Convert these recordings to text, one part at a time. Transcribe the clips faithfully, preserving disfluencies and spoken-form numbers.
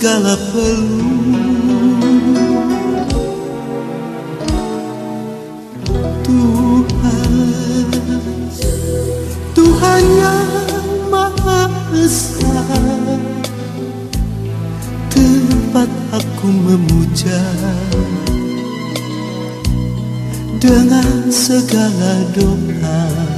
segala peluh. Tuhan, Tuhan yang Maha Esa, tempat aku memuja dengan segala doa.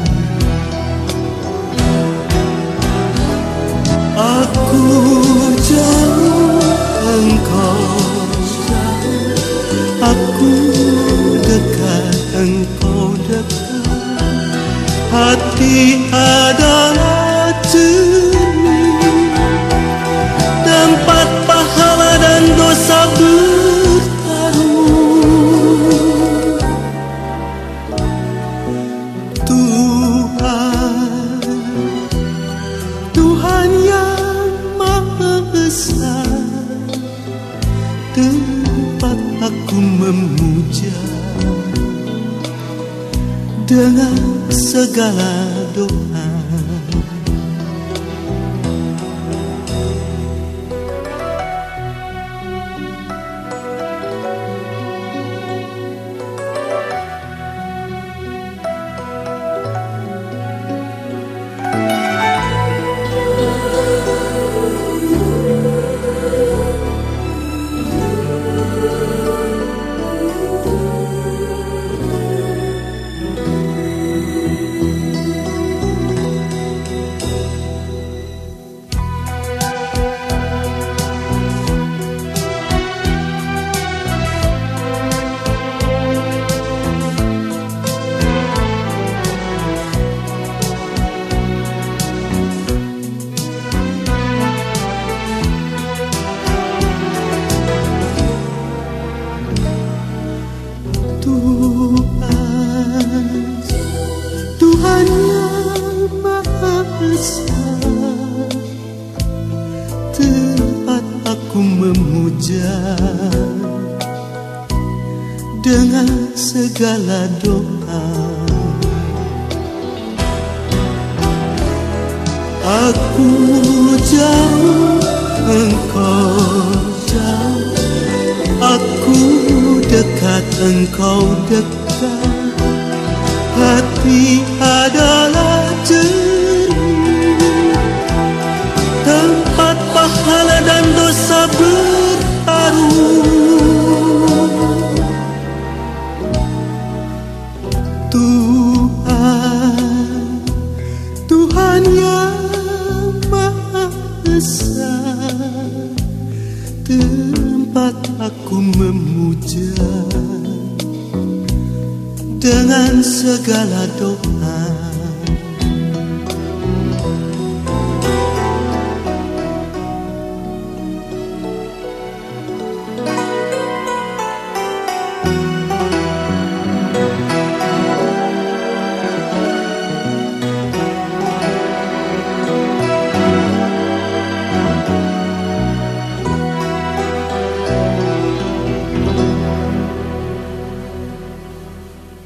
Aku jauh, engkau jauh, aku dekat, engkau dekat. Hati adalah cermin, tempat pahala dan dosa bertaruh. Tuhan, Tuhan yang Maha Esa, tempat aku memuja dengan segala doa. Tuhan, Tuhan yang Maha Esa, tempat aku memuja dengan segala doa. Aku jauh, engkau jauh, aku dekat, engkau dekat. Hati adalah cermin, tempat pahala dan dosa bertaruh. Tuhan, Tuhan yang Maha Esa, tempat aku memuja dengan segala doa.